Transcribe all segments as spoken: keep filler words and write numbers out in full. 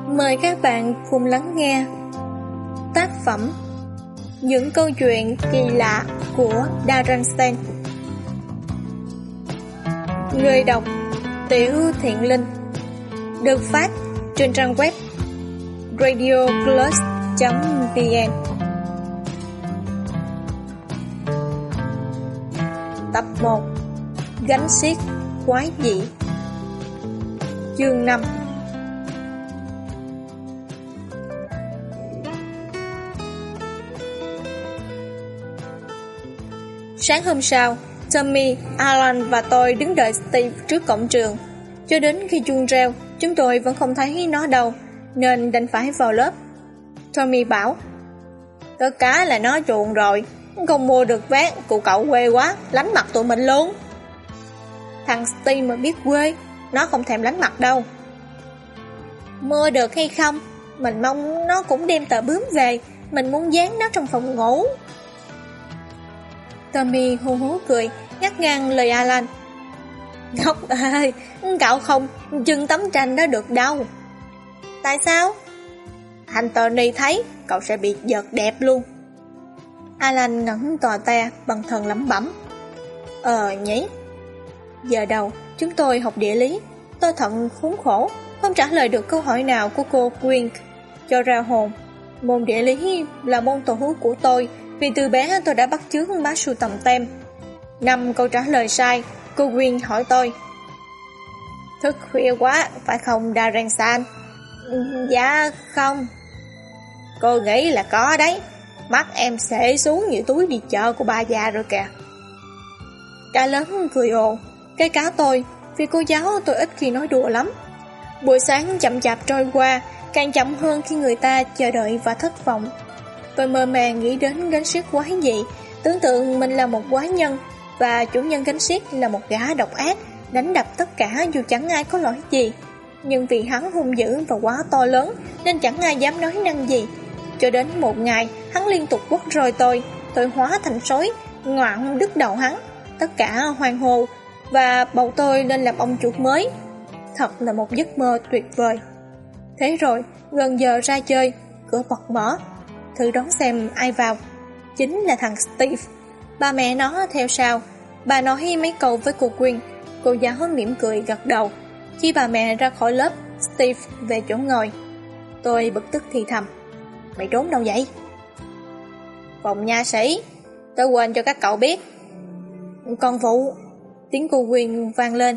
Mời các bạn cùng lắng nghe tác phẩm Những câu chuyện kỳ lạ của Darren Stan. Người đọc Tiểu Thiện Linh. Được phát trên trang web radio plus chấm vn. Tập một. Gánh xiếc quái dị. Chương năm. Sáng hôm sau, Tommy, Alan và tôi đứng đợi Steve trước cổng trường. Cho đến khi chuông reo, chúng tôi vẫn không thấy nó đâu, nên đành phải vào lớp. Tommy bảo: tất cả là nó chuộng rồi, không mua được vé, cụ cậu quê quá, lánh mặt tụi mình luôn. Thằng Steve mà biết quê, nó không thèm lánh mặt đâu. Mua được hay không, mình mong nó cũng đem tờ bướm về, mình muốn dán nó trong phòng ngủ. Tommy hú hú cười, ngắt ngang lời Alan. Ngốc ơi, cậu không trưng tấm tranh đó được đâu. Tại sao? Anthony thấy cậu sẽ bị giật đẹp luôn. Alan ngẩng tò te bằng thần lẩm bẩm. Ờ nhỉ. Giờ đầu chúng tôi học địa lý, tôi thật khốn khổ, không trả lời được câu hỏi nào của cô Wink. Cho ra hồn, môn địa lý là môn tổ hú của tôi, vì từ bé tôi đã bắt chước bác sưu tầm tem. Năm câu trả lời sai, cô Wink hỏi tôi: thức khuya quá, phải không Darren San? Dạ không. Cô nghĩ là có đấy, mắt em xệ xuống như túi đi chợ của bà già rồi kìa. Cả lớn cười ồ, cái cá tôi, vì cô giáo tôi ít khi nói đùa lắm. Buổi sáng chậm chạp trôi qua, càng chậm hơn khi người ta chờ đợi và thất vọng. Tôi mơ màng nghĩ đến gánh xiếc quái dị, tưởng tượng mình là một quái nhân và chủ nhân gánh xiếc là một gã độc ác, đánh đập tất cả dù chẳng ai có lỗi gì. Nhưng vì hắn hung dữ và quá to lớn nên chẳng ai dám nói năng gì. Cho đến một ngày, hắn liên tục quất roi tôi, tôi hóa thành sói, ngoạm đứt đầu hắn. Tất cả hoang hô và bầu tôi lên làm ông chuột mới. Thật là một giấc mơ tuyệt vời. Thế rồi, gần giờ ra chơi, cửa bật mở. Thử đoán xem ai vào. Chính là thằng Steve. Ba mẹ nó theo sau. Bà nói mấy câu với cô Quyên. Cô giáo mỉm cười gật đầu. Khi bà mẹ ra khỏi lớp, Steve về chỗ ngồi. Tôi bực tức thì thầm: mày trốn đâu vậy? Phòng nha sĩ. Tôi quên cho các cậu biết. Con vụ. Tiếng cô Quyên vang lên.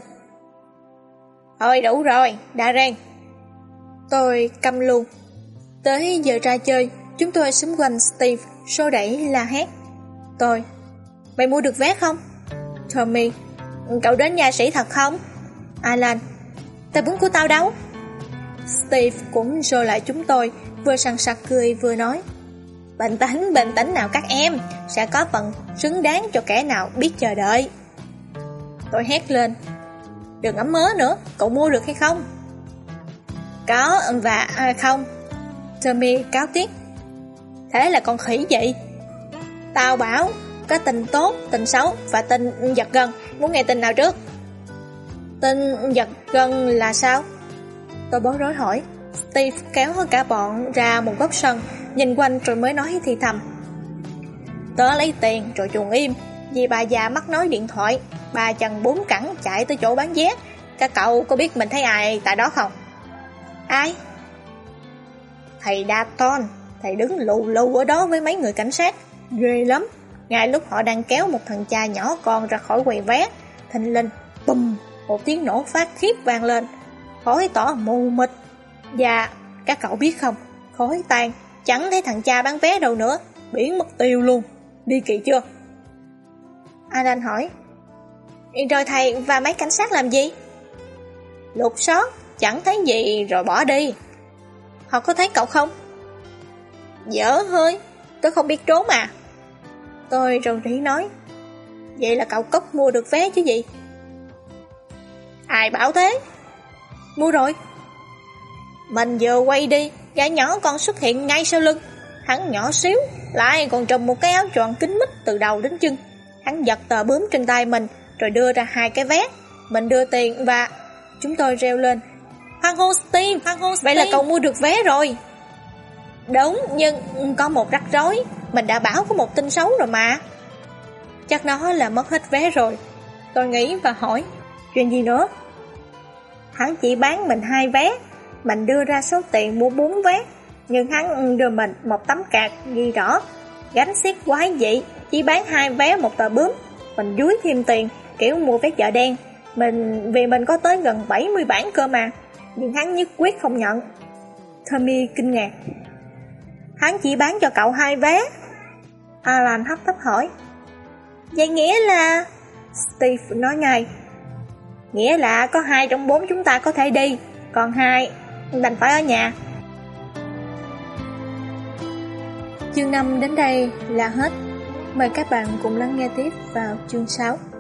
Thôi đủ rồi, Darren. Tôi câm luôn. Tới giờ ra chơi, chúng tôi xúm quanh Steve, xô đẩy la hét. Tôi: mày mua được vé không? Tommy: cậu đến nha sĩ thật không? Alan: tờ bướm của tao đâu? Steve cũng xô lại chúng tôi, vừa sằng sặc cười vừa nói: bình tĩnh, bình tĩnh nào các em, sẽ có phần xứng đáng cho kẻ nào biết chờ đợi. Tôi hét lên: đừng ấm mớ nữa, cậu mua được hay không? Có và à, không. Tommy cáo tiếc: thế là con khỉ vậy. Tao bảo có tin tốt, tin xấu và tin giật gân. Muốn nghe tin nào trước? Tin giật gân là sao? Tôi bối rối hỏi. Steve kéo cả bọn ra một góc sân, nhìn quanh rồi mới nói thì thầm: tớ lấy tiền rồi chuồn im, vì bà già mắc nói điện thoại. Bà chằn bốn cẳng chạy tới chỗ bán vé. Các cậu có biết mình thấy ai tại đó không? Ai? Thầy Dalton. Thầy đứng lù lù ở đó với mấy người cảnh sát. Ghê lắm. Ngay lúc họ đang kéo một thằng cha nhỏ con ra khỏi quầy vé, thình lình bùm, một tiếng nổ phát khiếp vang lên. Khói tỏ mù mịt. Và các cậu biết không, khói tan, chẳng thấy thằng cha bán vé đâu nữa, biến mất tiêu luôn. Đi kỳ chưa? Alan hỏi. Rồi thầy và mấy cảnh sát làm gì? Lục soát, chẳng thấy gì rồi bỏ đi. Họ có thấy cậu không? Dở hơi, tôi không biết trốn mà. Tôi rầu rĩ nói. Vậy là cậu cốc mua được vé chứ gì? Ai bảo thế? Mua rồi. Mình vừa quay đi, gã nhỏ còn xuất hiện ngay sau lưng. Hắn nhỏ xíu, lại còn trùm một cái áo choàng kín mít từ đầu đến chân. Hắn giật tờ bướm trên tay mình, rồi đưa ra hai cái vé. Mình đưa tiền và... Chúng tôi reo lên. Hoan hô Steve, hoan hô Steve. Vậy là cậu mua được vé rồi. Đúng, nhưng có một rắc rối. Mình đã báo có một tin xấu rồi mà. Chắc nó là mất hết vé rồi. Tôi nghĩ và hỏi, chuyện gì nữa? Hắn chỉ bán mình hai vé. Mình đưa ra số tiền mua bốn vé, nhưng hắn đưa mình một tấm card ghi rõ gánh xiếc quái dị, chỉ bán hai vé một tờ bướm. Mình dúi thêm tiền, kiểu mua vé chợ đen. Mình vì mình có tới gần bảy mươi bản cơ mà. Nhưng hắn nhất quyết không nhận. Tommy kinh ngạc. Hắn chỉ bán cho cậu hai vé. Alan hấp tấp hỏi. Vậy nghĩa là... Steve nói ngay. Nghĩa là có hai trong bốn chúng ta có thể đi, còn hai đành phải ở nhà. Chương năm đến đây là hết. Mời các bạn cùng lắng nghe tiếp vào chương sáu.